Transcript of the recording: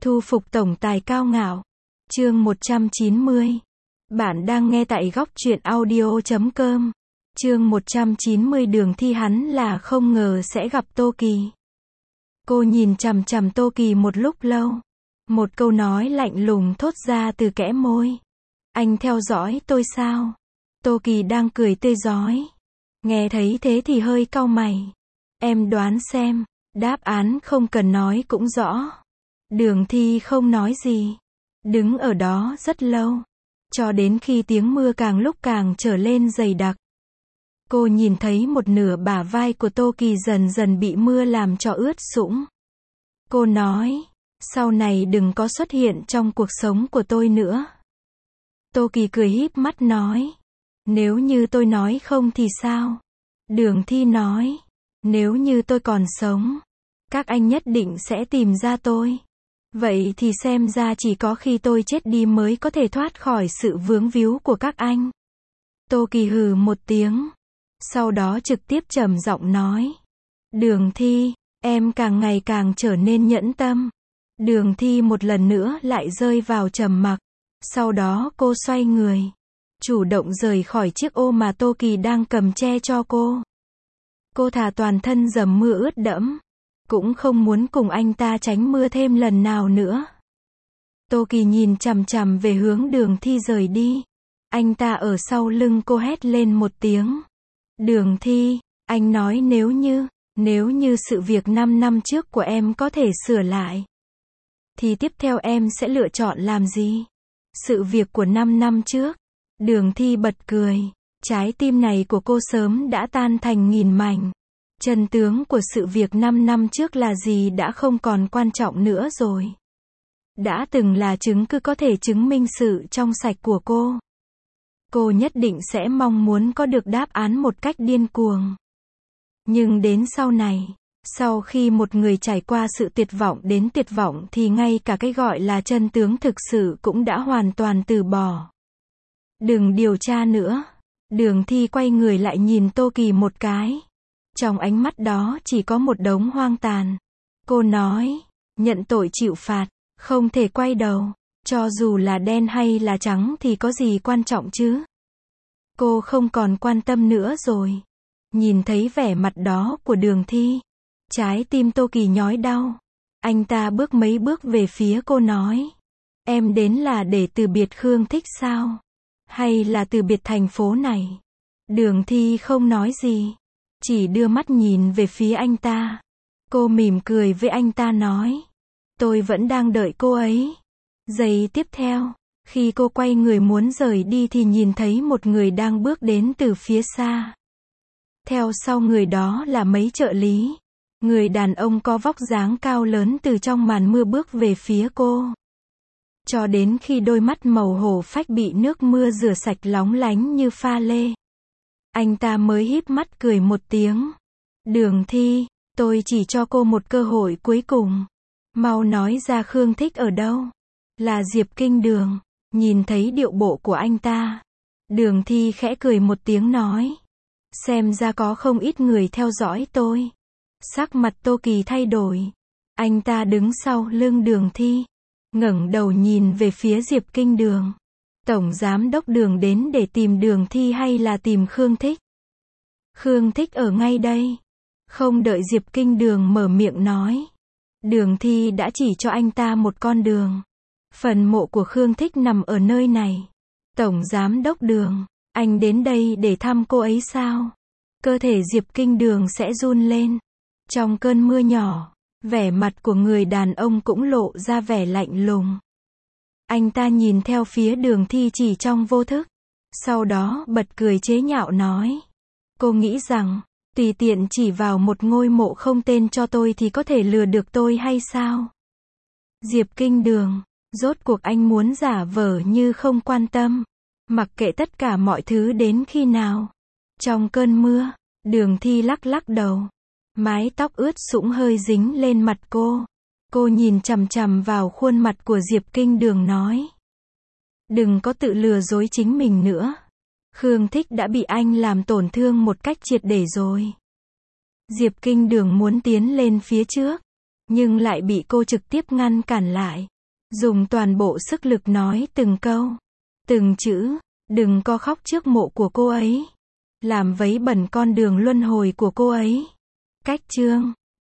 Thu phục tổng tài cao ngạo. Chương 190. Bạn đang nghe tại góc truyện audio.com. Chương 190. Đường Thi hắn là không ngờ sẽ gặp Tô Kỳ. Cô nhìn chằm chằm Tô Kỳ một lúc lâu. Một câu nói lạnh lùng thốt ra từ kẽ môi. Anh theo dõi tôi sao? Tô Kỳ đang cười tươi rói. Nghe thấy thế thì hơi cau mày. Em đoán xem. Đáp án không cần nói cũng rõ. Đường Thi không nói gì. Đứng ở đó rất lâu. Cho đến khi tiếng mưa càng lúc càng trở lên dày đặc. Cô nhìn thấy một nửa bả vai của Tô Kỳ dần dần bị mưa làm cho ướt sũng. Cô nói, sau này đừng có xuất hiện trong cuộc sống của tôi nữa. Tô Kỳ cười híp mắt nói, nếu như tôi nói không thì sao? Đường Thi nói, nếu như tôi còn sống, các anh nhất định sẽ tìm ra tôi. Vậy thì xem ra chỉ có khi tôi chết đi mới có thể thoát khỏi sự vướng víu của các anh. Tô Kỳ hừ một tiếng. Sau đó trực tiếp trầm giọng nói. Đường Thi, em càng ngày càng trở nên nhẫn tâm. Đường Thi một lần nữa lại rơi vào trầm mặc. Sau đó cô xoay người. Chủ động rời khỏi chiếc ô mà Tô Kỳ đang cầm che cho cô. Cô thà toàn thân dầm mưa ướt đẫm. Cũng không muốn cùng anh ta tránh mưa thêm lần nào nữa. Tô Kỳ nhìn chằm chằm về hướng Đường Thi rời đi. Anh ta ở sau lưng cô hét lên một tiếng. Đường Thi, anh nói nếu như sự việc 5 năm trước của em có thể sửa lại, thì tiếp theo em sẽ lựa chọn làm gì? Sự việc của 5 năm trước. Đường Thi bật cười. Trái tim này của cô sớm đã tan thành nghìn mảnh. Chân tướng của sự việc 5 năm trước là gì đã không còn quan trọng nữa rồi. Đã từng là chứng cứ có thể chứng minh sự trong sạch của cô. Cô nhất định sẽ mong muốn có được đáp án một cách điên cuồng. Nhưng đến sau này, sau khi một người trải qua sự tuyệt vọng đến tuyệt vọng thì ngay cả cái gọi là chân tướng thực sự cũng đã hoàn toàn từ bỏ. Đừng điều tra nữa. Đường Thi quay người lại nhìn Tô Kỳ một cái. Trong ánh mắt đó chỉ có một đống hoang tàn. Cô nói, nhận tội chịu phạt, không thể quay đầu. Cho dù là đen hay là trắng thì có gì quan trọng chứ? Cô không còn quan tâm nữa rồi. Nhìn thấy vẻ mặt đó của Đường Thi, trái tim Tô Kỳ nhói đau. Anh ta bước mấy bước về phía cô nói, em đến là để từ biệt Khương Thích sao? Hay là từ biệt thành phố này? Đường Thi không nói gì, chỉ đưa mắt nhìn về phía anh ta. Cô mỉm cười với anh ta nói, tôi vẫn đang đợi cô ấy. Giây tiếp theo, khi cô quay người muốn rời đi thì nhìn thấy một người đang bước đến từ phía xa. Theo sau người đó là mấy trợ lý. Người đàn ông có vóc dáng cao lớn từ trong màn mưa bước về phía cô. Cho đến khi đôi mắt màu hổ phách bị nước mưa rửa sạch lóng lánh như pha lê. Anh ta mới híp mắt cười một tiếng. Đường Thi, tôi chỉ cho cô một cơ hội cuối cùng. Mau nói ra Khương Thích ở đâu? Là Diệp Kinh Đường. Nhìn thấy điệu bộ của anh ta, Đường Thi khẽ cười một tiếng nói. Xem ra có không ít người theo dõi tôi. Sắc mặt Tô Kỳ thay đổi. Anh ta đứng sau lưng Đường Thi, ngẩng đầu nhìn về phía Diệp Kinh Đường. Tổng giám đốc Đường đến để tìm Đường Thi hay là tìm Khương Thích? Khương Thích ở ngay đây. Không đợi Diệp Kinh Đường mở miệng nói, Đường Thi đã chỉ cho anh ta một con đường. Phần mộ của Khương Thích nằm ở nơi này. Tổng giám đốc Đường, anh đến đây để thăm cô ấy sao? Cơ thể Diệp Kinh Đường sẽ run lên. Trong cơn mưa nhỏ, vẻ mặt của người đàn ông cũng lộ ra vẻ lạnh lùng. Anh ta nhìn theo phía Đường Thi chỉ trong vô thức. Sau đó bật cười chế nhạo nói. Cô nghĩ rằng, tùy tiện chỉ vào một ngôi mộ không tên cho tôi thì có thể lừa được tôi hay sao? Diệp Kinh Đường, rốt cuộc anh muốn giả vờ như không quan tâm, mặc kệ tất cả mọi thứ đến khi nào? Trong cơn mưa, Đường Thi lắc lắc đầu. Mái tóc ướt sũng hơi dính lên mặt cô. Cô nhìn chằm chằm vào khuôn mặt của Diệp Kinh Đường nói. Đừng có tự lừa dối chính mình nữa. Khương Thích đã bị anh làm tổn thương một cách triệt để rồi. Diệp Kinh Đường muốn tiến lên phía trước, nhưng lại bị cô trực tiếp ngăn cản lại. Dùng toàn bộ sức lực nói từng câu, từng chữ, đừng có khóc trước mộ của cô ấy. Làm vấy bẩn con đường luân hồi của cô ấy. Cách chương